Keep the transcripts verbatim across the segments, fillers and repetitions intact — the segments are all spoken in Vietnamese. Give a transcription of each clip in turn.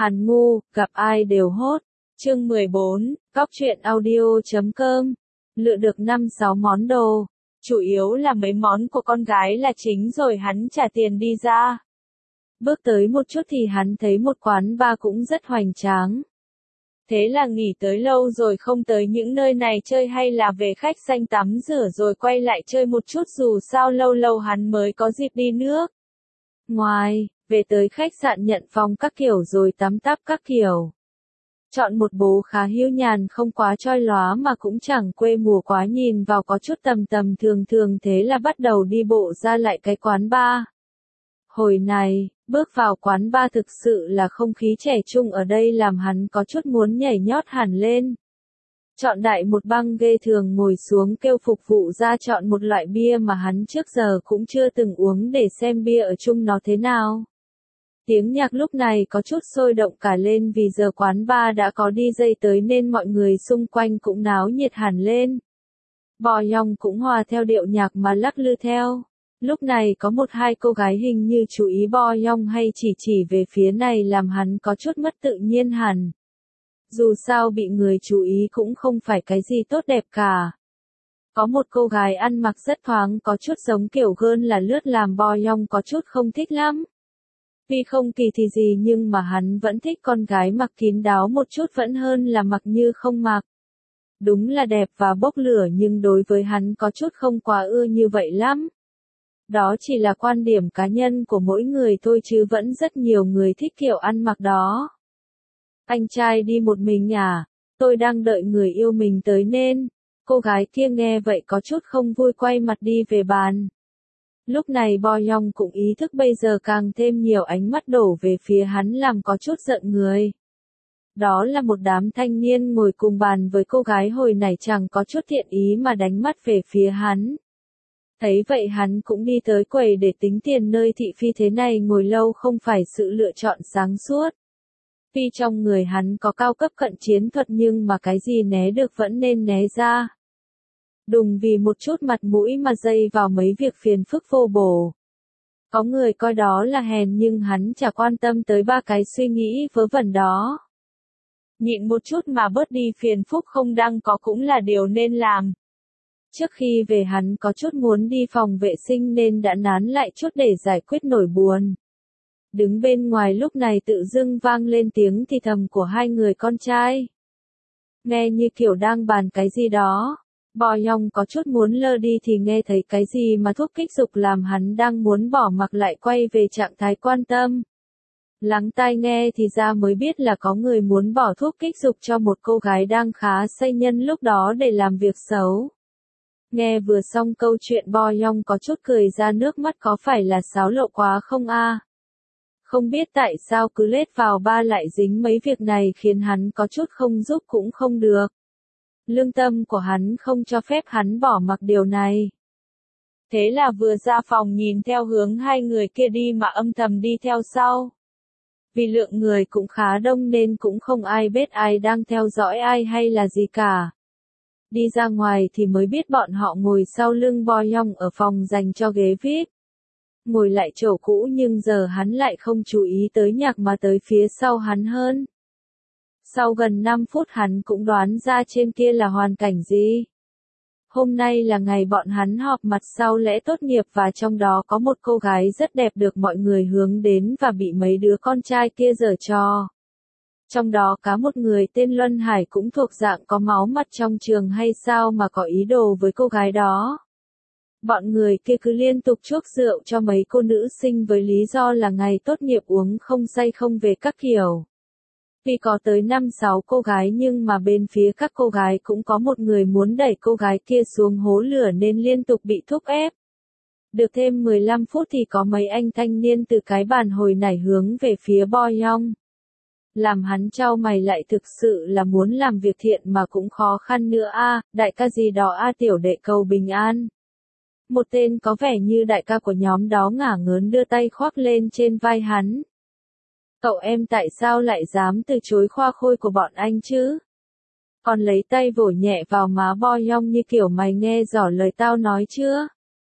Hàn ngu, gặp ai đều hốt. Chương mười bốn, cóc truyện audio chấm com. Lựa được năm sáu món đồ. Chủ yếu là mấy món của con gái là chính rồi hắn trả tiền đi ra. Bước tới một chút thì hắn thấy một quán bar cũng rất hoành tráng. Thế là nghỉ tới lâu rồi không tới những nơi này chơi hay là về khách sanh tắm rửa rồi quay lại chơi một chút dù sao lâu lâu hắn mới có dịp đi nước. Ngoài, về tới khách sạn nhận phòng các kiểu rồi tắm táp các kiểu. Chọn một bố khá hiu nhàn không quá choi lóa mà cũng chẳng quê mùa quá nhìn vào có chút tầm tầm thường thường thế là bắt đầu đi bộ ra lại cái quán bar. Hồi này, bước vào quán bar thực sự là không khí trẻ trung ở đây làm hắn có chút muốn nhảy nhót hẳn lên. Chọn đại một băng ghê thường ngồi xuống kêu phục vụ ra chọn một loại bia mà hắn trước giờ cũng chưa từng uống để xem bia ở chung nó thế nào. Tiếng nhạc lúc này có chút sôi động cả lên vì giờ quán bar đã có đi dây tới nên mọi người xung quanh cũng náo nhiệt hẳn lên. Bò Yong cũng hòa theo điệu nhạc mà lắc lư theo. Lúc này có một hai cô gái hình như chú ý Bo Yong hay chỉ chỉ về phía này làm hắn có chút mất tự nhiên hẳn. Dù sao bị người chú ý cũng không phải cái gì tốt đẹp cả. Có một cô gái ăn mặc rất thoáng có chút giống kiểu gơn là lướt làm Bo Yong có chút không thích lắm. Vì không kỳ thì gì nhưng mà hắn vẫn thích con gái mặc kín đáo một chút vẫn hơn là mặc như không mặc. Đúng là đẹp và bốc lửa nhưng đối với hắn có chút không quá ưa như vậy lắm. Đó chỉ là quan điểm cá nhân của mỗi người thôi chứ vẫn rất nhiều người thích kiểu ăn mặc đó. Anh trai đi một mình à? Tôi đang đợi người yêu mình tới nên. Cô gái kia nghe vậy có chút không vui quay mặt đi về bàn. Lúc này Bo Yong cũng ý thức bây giờ càng thêm nhiều ánh mắt đổ về phía hắn làm có chút giận người. Đó là một đám thanh niên ngồi cùng bàn với cô gái hồi nãy chẳng có chút thiện ý mà đánh mắt về phía hắn. Thấy vậy hắn cũng đi tới quầy để tính tiền nơi thị phi thế này ngồi lâu không phải sự lựa chọn sáng suốt. Tuy trong người hắn có cao cấp cận chiến thuật nhưng mà cái gì né được vẫn nên né ra. Đùng vì một chút mặt mũi mà dây vào mấy việc phiền phức vô bổ. Có người coi đó là hèn nhưng hắn chả quan tâm tới ba cái suy nghĩ vớ vẩn đó. Nhịn một chút mà bớt đi phiền phức không đang có cũng là điều nên làm. Trước khi về hắn có chút muốn đi phòng vệ sinh nên đã nán lại chút để giải quyết nỗi buồn. Đứng bên ngoài lúc này tự dưng vang lên tiếng thì thầm của hai người con trai. Nghe như kiểu đang bàn cái gì đó. Bo Yong có chút muốn lơ đi thì nghe thấy cái gì mà thuốc kích dục làm hắn đang muốn bỏ mặc lại quay về trạng thái quan tâm. Lắng tai nghe thì ra mới biết là có người muốn bỏ thuốc kích dục cho một cô gái đang khá say nhân lúc đó để làm việc xấu. Nghe vừa xong câu chuyện Bo Yong có chút cười ra nước mắt có phải là xáo lộ quá không a? Không biết tại sao cứ lết vào ba lại dính mấy việc này khiến hắn có chút không giúp cũng không được. Lương tâm của hắn không cho phép hắn bỏ mặc điều này. Thế là vừa ra phòng nhìn theo hướng hai người kia đi mà âm thầm đi theo sau. Vì lượng người cũng khá đông nên cũng không ai biết ai đang theo dõi ai hay là gì cả. Đi ra ngoài thì mới biết bọn họ ngồi sau lưng Bo Yong ở phòng dành cho ghế vi ai pi. Ngồi lại chỗ cũ nhưng giờ hắn lại không chú ý tới nhạc mà tới phía sau hắn hơn. Sau gần năm phút hắn cũng đoán ra trên kia là hoàn cảnh gì. Hôm nay là ngày bọn hắn họp mặt sau lễ tốt nghiệp và trong đó có một cô gái rất đẹp được mọi người hướng đến và bị mấy đứa con trai kia giở trò. Trong đó có một người tên Luân Hải cũng thuộc dạng có máu mặt trong trường hay sao mà có ý đồ với cô gái đó. Bọn người kia cứ liên tục chuốc rượu cho mấy cô nữ sinh với lý do là ngày tốt nghiệp uống không say không về các kiểu. Vì có tới năm sáu cô gái nhưng mà bên phía các cô gái cũng có một người muốn đẩy cô gái kia xuống hố lửa nên liên tục bị thúc ép. Được thêm mười lăm phút thì có mấy anh thanh niên từ cái bàn hồi nãy hướng về phía Bo Yong. Làm hắn chau mày lại thực sự là muốn làm việc thiện mà cũng khó khăn nữa a, đại ca gì đó a tiểu đệ cầu bình an. Một tên có vẻ như đại ca của nhóm đó ngả ngớn đưa tay khoác lên trên vai hắn. Cậu em tại sao lại dám từ chối khoa khôi của bọn anh chứ? Còn lấy tay vỗ nhẹ vào má Bo Yong như kiểu mày nghe rõ lời tao nói chưa?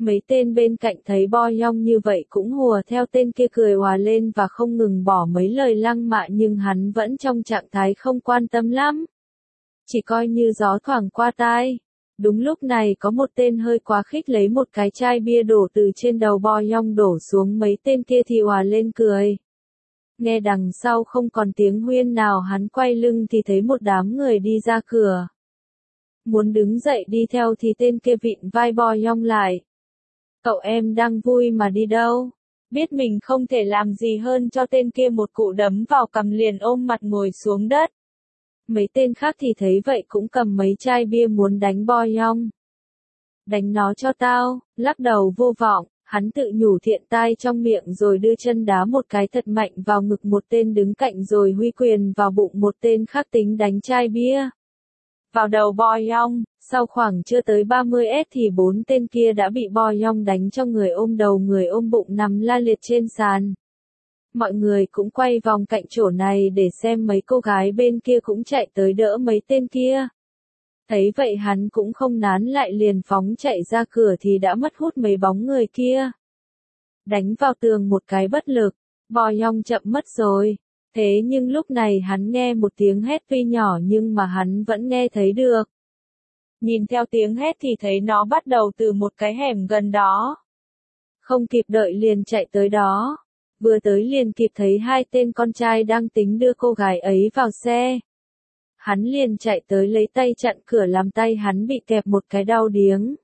Mấy tên bên cạnh thấy Bo Yong như vậy cũng hùa theo tên kia cười òa lên và không ngừng bỏ mấy lời lăng mạ, nhưng hắn vẫn trong trạng thái không quan tâm lắm. Chỉ coi như gió thoảng qua tai. Đúng lúc này có một tên hơi quá khích lấy một cái chai bia đổ từ trên đầu Bo Yong đổ xuống, mấy tên kia thì òa lên cười. Nghe đằng sau không còn tiếng huyên nào, hắn quay lưng thì thấy một đám người đi ra cửa. Muốn đứng dậy đi theo thì tên kia vịn vai Bo Yong lại. Cậu em đang vui mà đi đâu? Biết mình không thể làm gì hơn cho tên kia một cú đấm vào cằm liền ôm mặt ngồi xuống đất. Mấy tên khác thì thấy vậy cũng cầm mấy chai bia muốn đánh Bo Yong. Đánh nó cho tao, lắc đầu vô vọng, hắn tự nhủ thiện tai trong miệng rồi đưa chân đá một cái thật mạnh vào ngực một tên đứng cạnh rồi huy quyền vào bụng một tên khác tính đánh chai bia vào đầu Bo Yong. Sau khoảng chưa tới ba mươi phút thì bốn tên kia đã bị Bo Yong đánh cho người ôm đầu người ôm bụng nằm la liệt trên sàn. Mọi người cũng quay vòng cạnh chỗ này để xem, mấy cô gái bên kia cũng chạy tới đỡ mấy tên kia. Thấy vậy hắn cũng không nán lại liền phóng chạy ra cửa thì đã mất hút mấy bóng người kia. Đánh vào tường một cái bất lực, Bo Yong chậm mất rồi. Thế nhưng lúc này hắn nghe một tiếng hét tuy nhỏ nhưng mà hắn vẫn nghe thấy được. Nhìn theo tiếng hét thì thấy nó bắt đầu từ một cái hẻm gần đó. Không kịp đợi liền chạy tới đó. Vừa tới liền kịp thấy hai tên con trai đang tính đưa cô gái ấy vào xe. Hắn liền chạy tới lấy tay chặn cửa làm tay hắn bị kẹp một cái đau điếng.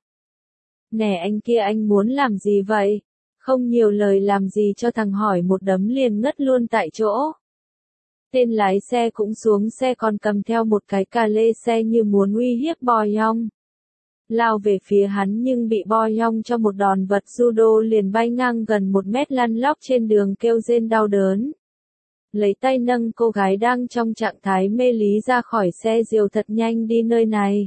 Nè anh kia, anh muốn làm gì vậy? Không nhiều lời làm gì cho thằng hỏi một đấm liền ngất luôn tại chỗ. Tên lái xe cũng xuống xe còn cầm theo một cái cà lê xe như muốn uy hiếp Bo Yong. Lao về phía hắn nhưng bị Bo Yong cho một đòn vật judo liền bay ngang gần một mét lăn lóc trên đường kêu rên đau đớn. Lấy tay nâng cô gái đang trong trạng thái mê lý ra khỏi xe dìu thật nhanh đi nơi này.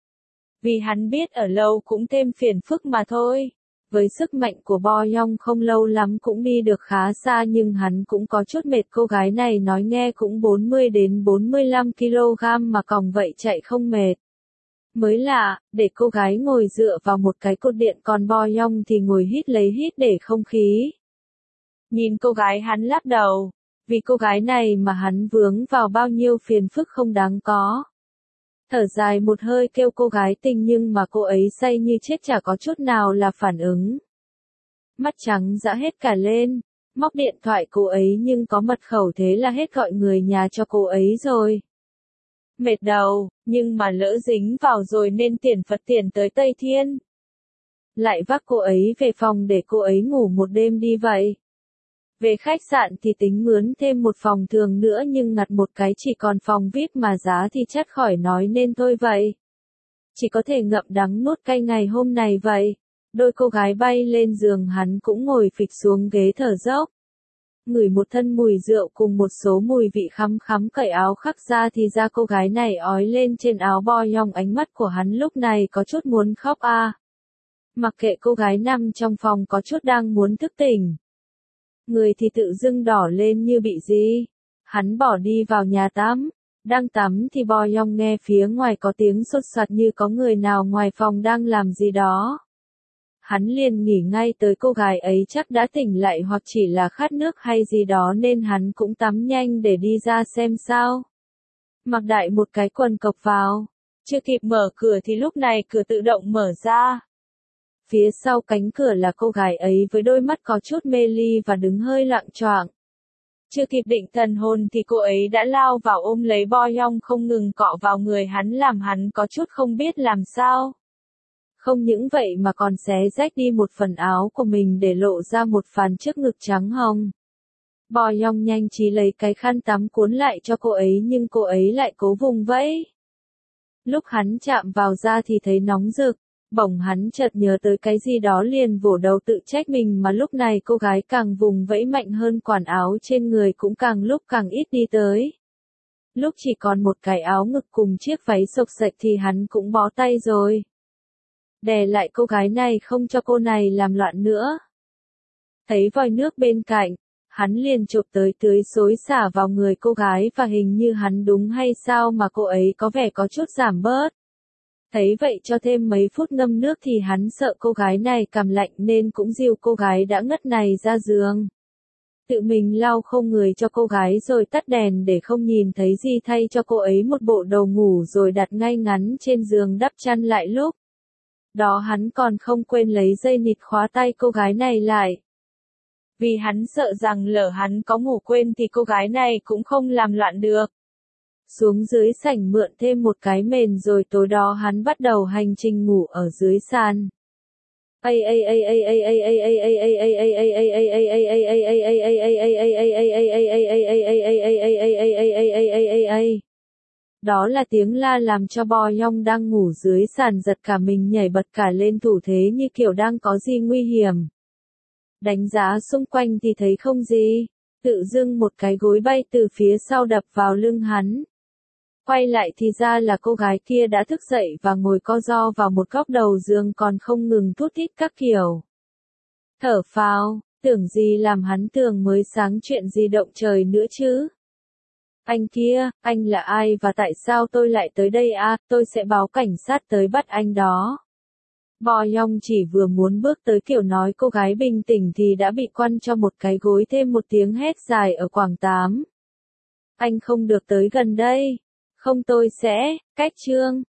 Vì hắn biết ở lâu cũng thêm phiền phức mà thôi. Với sức mạnh của Bo Yong không lâu lắm cũng đi được khá xa nhưng hắn cũng có chút mệt, cô gái này nói nghe cũng bốn mươi đến bốn mươi lăm ki lô gam mà còng vậy chạy không mệt. Mới lạ, để cô gái ngồi dựa vào một cái cột điện còn Bo Yong thì ngồi hít lấy hít để không khí. Nhìn cô gái hắn lắc đầu, vì cô gái này mà hắn vướng vào bao nhiêu phiền phức không đáng có. Thở dài một hơi kêu cô gái tình nhưng mà cô ấy say như chết chả có chút nào là phản ứng. Mắt trắng dã hết cả lên, móc điện thoại cô ấy nhưng có mật khẩu thế là hết gọi người nhà cho cô ấy rồi. Mệt đầu, nhưng mà lỡ dính vào rồi nên tiền Phật tiền tới Tây Thiên. Lại vác cô ấy về phòng để cô ấy ngủ một đêm đi vậy. Về khách sạn thì tính mướn thêm một phòng thường nữa nhưng ngặt một cái chỉ còn phòng vi ai pi mà giá thì chắt khỏi nói nên thôi vậy. Chỉ có thể ngậm đắng nuốt cay ngày hôm này vậy. Đôi cô gái bay lên giường hắn cũng ngồi phịch xuống ghế thở dốc. Ngửi một thân mùi rượu cùng một số mùi vị khắm khắm, cởi áo khắc ra thì da cô gái này ói lên trên áo Bo Yong, ánh mắt của hắn lúc này có chút muốn khóc a. À. Mặc kệ cô gái nằm trong phòng có chút đang muốn thức tỉnh. Người thì tự dưng đỏ lên như bị gì. Hắn bỏ đi vào nhà tắm. Đang tắm thì Bo Yong nghe phía ngoài có tiếng sột soạt như có người nào ngoài phòng đang làm gì đó. Hắn liền nghĩ ngay tới cô gái ấy chắc đã tỉnh lại hoặc chỉ là khát nước hay gì đó nên hắn cũng tắm nhanh để đi ra xem sao. Mặc đại một cái quần cộc vào. Chưa kịp mở cửa thì lúc này cửa tự động mở ra. Phía sau cánh cửa là cô gái ấy với đôi mắt có chút mê ly và đứng hơi loạng choạng. Chưa kịp định thần hồn thì cô ấy đã lao vào ôm lấy Bo Yong không ngừng cọ vào người hắn làm hắn có chút không biết làm sao. Không những vậy mà còn xé rách đi một phần áo của mình để lộ ra một phàn trước ngực trắng hồng. Bo Yong nhanh trí lấy cái khăn tắm cuốn lại cho cô ấy nhưng cô ấy lại cố vùng vẫy. Lúc hắn chạm vào da thì thấy nóng rực, bỗng hắn chợt nhớ tới cái gì đó liền vỗ đầu tự trách mình mà lúc này cô gái càng vùng vẫy mạnh hơn, quần áo trên người cũng càng lúc càng ít đi tới. Lúc chỉ còn một cái áo ngực cùng chiếc váy xộc xệch thì hắn cũng bó tay rồi. Đè lại cô gái này không cho cô này làm loạn nữa. Thấy vòi nước bên cạnh, hắn liền chụp tới tưới xối xả vào người cô gái và hình như hắn đúng hay sao mà cô ấy có vẻ có chút giảm bớt. Thấy vậy cho thêm mấy phút ngâm nước thì hắn sợ cô gái này cảm lạnh nên cũng dìu cô gái đã ngất này ra giường. Tự mình lau khô người cho cô gái rồi tắt đèn để không nhìn thấy gì, thay cho cô ấy một bộ đồ ngủ rồi đặt ngay ngắn trên giường đắp chăn lại. Lúc đó hắn còn không quên lấy dây nịt khóa tay cô gái này lại. Vì hắn sợ rằng lỡ hắn có ngủ quên thì cô gái này cũng không làm loạn được. Xuống dưới sảnh mượn thêm một cái mền rồi tối đó hắn bắt đầu hành trình ngủ ở dưới sàn. Đó là tiếng la làm cho Bo Young đang ngủ dưới sàn giật cả mình, nhảy bật cả lên thủ thế như kiểu đang có gì nguy hiểm. Đánh giá xung quanh thì thấy không gì, tự dưng một cái gối bay từ phía sau đập vào lưng hắn. Quay lại thì ra là cô gái kia đã thức dậy và ngồi co ro vào một góc đầu giường còn không ngừng thút thít các kiểu. Thở phào, tưởng gì làm hắn tưởng mới sáng chuyện gì động trời nữa chứ. Anh kia, anh là ai và tại sao tôi lại tới đây à, tôi sẽ báo cảnh sát tới bắt anh đó. Bo Young chỉ vừa muốn bước tới kiểu nói cô gái bình tĩnh thì đã bị quăn cho một cái gối, thêm một tiếng hét dài ở quảng tám. Anh không được tới gần đây. Không tôi sẽ, cách chương.